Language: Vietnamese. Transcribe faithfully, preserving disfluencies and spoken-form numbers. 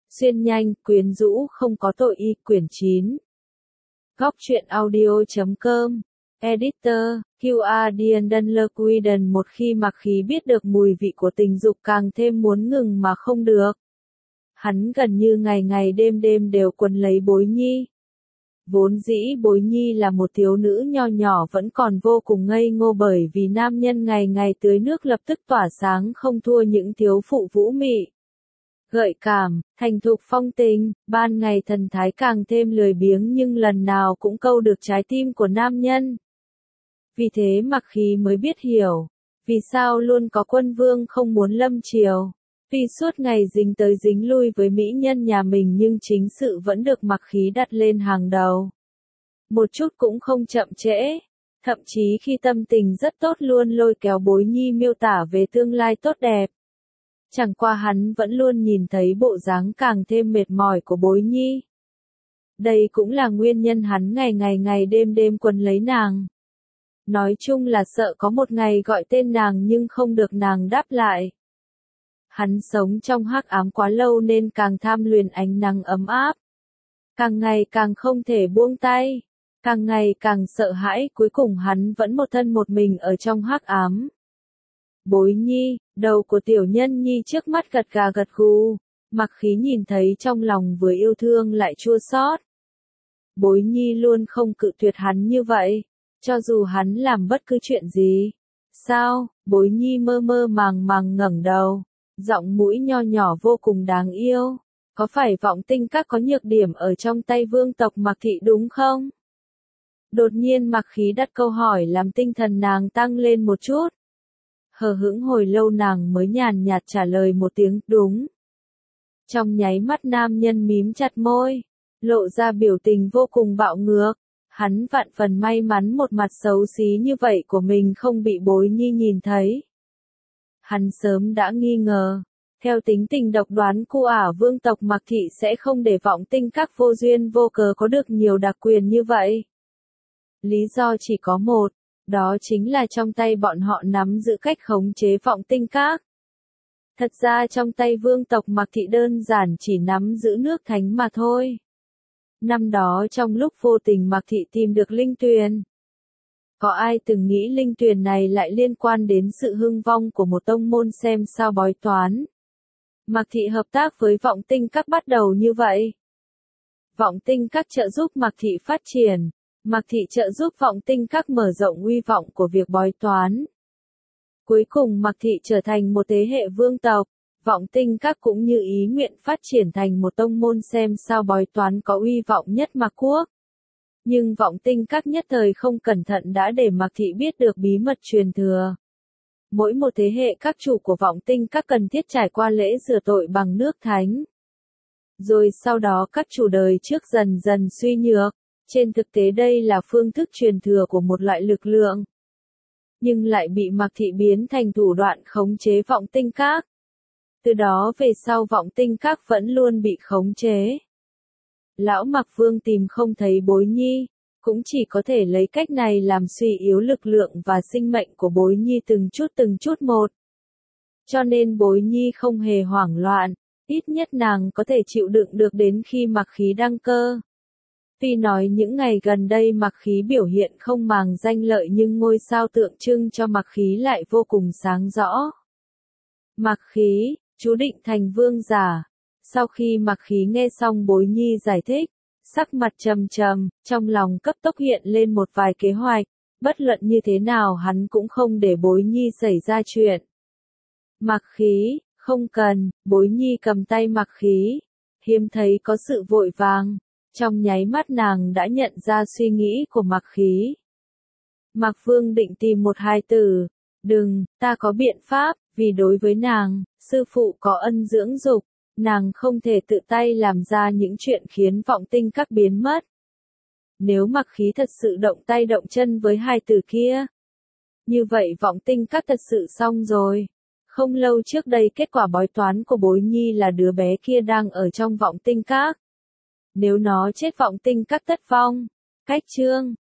Xuyên nhanh, quyến rũ không có tội y, quyển chín. Góc truyện audio chấm com. Editor, quy a Diendler Quiden. Một khi Mạc Khí biết được mùi vị của tình dục càng thêm muốn ngừng mà không được. Hắn gần như ngày ngày đêm đêm đều quấn lấy Bối Nhi. Vốn dĩ Bối Nhi là một thiếu nữ nho nhỏ vẫn còn vô cùng ngây ngô bởi vì nam nhân ngày ngày tưới nước lập tức tỏa sáng không thua những thiếu phụ vũ mị. Gợi cảm, thành thục phong tình, ban ngày thần thái càng thêm lười biếng nhưng lần nào cũng câu được trái tim của nam nhân. Vì thế Mạc Khí mới biết hiểu, vì sao luôn có quân vương không muốn lâm triều. Tuy suốt ngày dính tới dính lui với mỹ nhân nhà mình nhưng chính sự vẫn được Mạc Khí đặt lên hàng đầu. Một chút cũng không chậm trễ, thậm chí khi tâm tình rất tốt luôn lôi kéo Bối Nhi miêu tả về tương lai tốt đẹp. Chẳng qua hắn vẫn luôn nhìn thấy bộ dáng càng thêm mệt mỏi của Bối Nhi. Đây cũng là nguyên nhân hắn ngày ngày ngày đêm đêm quấn lấy nàng. Nói chung là sợ có một ngày gọi tên nàng nhưng không được nàng đáp lại. Hắn sống trong hắc ám quá lâu nên càng tham luyện ánh nắng ấm áp. Càng ngày càng không thể buông tay. Càng ngày càng sợ hãi, cuối cùng hắn vẫn một thân một mình ở trong hắc ám. Bối Nhi, đầu của tiểu nhân Nhi trước mắt gật gà gật gù, Mạc Khí nhìn thấy trong lòng vừa yêu thương lại chua xót. Bối Nhi luôn không cự tuyệt hắn như vậy, cho dù hắn làm bất cứ chuyện gì. Sao? Bối Nhi mơ mơ màng màng ngẩng đầu, giọng mũi nho nhỏ vô cùng đáng yêu. Có phải Vọng Tinh Các có nhược điểm ở trong tay vương tộc Mạc Thị đúng không? Đột nhiên Mạc Khí đặt câu hỏi làm tinh thần nàng tăng lên một chút. Hờ hững hồi lâu nàng mới nhàn nhạt trả lời một tiếng đúng. Trong nháy mắt nam nhân mím chặt môi, lộ ra biểu tình vô cùng bạo ngược. Hắn vạn phần may mắn một mặt xấu xí như vậy của mình không bị Bối Nhi nhìn thấy. Hắn sớm đã nghi ngờ, theo tính tình độc đoán của ả vương tộc Mạc Thị sẽ không để Vọng Tinh Các vô duyên vô cớ có được nhiều đặc quyền như vậy. Lý do chỉ có một. Đó chính là trong tay bọn họ nắm giữ cách khống chế Vọng Tinh Các. Thật ra trong tay vương tộc Mạc Thị đơn giản chỉ nắm giữ nước thánh mà thôi. Năm đó trong lúc vô tình Mạc Thị tìm được linh tuyền. Có ai từng nghĩ linh tuyền này lại liên quan đến sự hưng vong của một tông môn xem sao bói toán. Mạc Thị hợp tác với Vọng Tinh Các bắt đầu như vậy. Vọng Tinh Các trợ giúp Mạc Thị phát triển. Mạc Thị trợ giúp Vọng Tinh Các mở rộng uy vọng của việc bói toán. Cuối cùng Mạc Thị trở thành một thế hệ vương tộc, Vọng Tinh Các cũng như ý nguyện phát triển thành một tông môn xem sao bói toán có uy vọng nhất Mạc Quốc. Nhưng Vọng Tinh Các nhất thời không cẩn thận đã để Mạc Thị biết được bí mật truyền thừa. Mỗi một thế hệ các chủ của Vọng Tinh Các cần thiết trải qua lễ rửa tội bằng nước thánh. Rồi sau đó các chủ đời trước dần dần suy nhược. Trên thực tế đây là phương thức truyền thừa của một loại lực lượng. Nhưng lại bị Mạc Thị biến thành thủ đoạn khống chế Vọng Tinh Các. Từ đó về sau Vọng Tinh Các vẫn luôn bị khống chế. Lão Mạc Vương tìm không thấy Bối Nhi, cũng chỉ có thể lấy cách này làm suy yếu lực lượng và sinh mệnh của Bối Nhi từng chút từng chút một. Cho nên Bối Nhi không hề hoảng loạn, ít nhất nàng có thể chịu đựng được đến khi Mạc Khí đăng cơ. Tuy nói những ngày gần đây Mạc Khí biểu hiện không màng danh lợi nhưng ngôi sao tượng trưng cho Mạc Khí lại vô cùng sáng rõ. Mạc Khí, chú định thành vương giả. Sau khi Mạc Khí nghe xong Bối Nhi giải thích, sắc mặt trầm trầm, trong lòng cấp tốc hiện lên một vài kế hoạch, bất luận như thế nào hắn cũng không để Bối Nhi xảy ra chuyện. Mạc Khí, không cần, Bối Nhi cầm tay Mạc Khí, hiếm thấy có sự vội vàng. Trong nháy mắt nàng đã nhận ra suy nghĩ của Mạc Khí. Mạc Vương định tìm một hai từ. Đừng, ta có biện pháp, vì đối với nàng, sư phụ có ân dưỡng dục, nàng không thể tự tay làm ra những chuyện khiến Vọng Tinh Các biến mất. Nếu Mạc Khí thật sự động tay động chân với hai từ kia, như vậy Vọng Tinh Các thật sự xong rồi. Không lâu trước đây kết quả bói toán của Bối Nhi là đứa bé kia đang ở trong Vọng Tinh Các. Nếu nó chết Vọng Tinh Các tất vong. Cách chương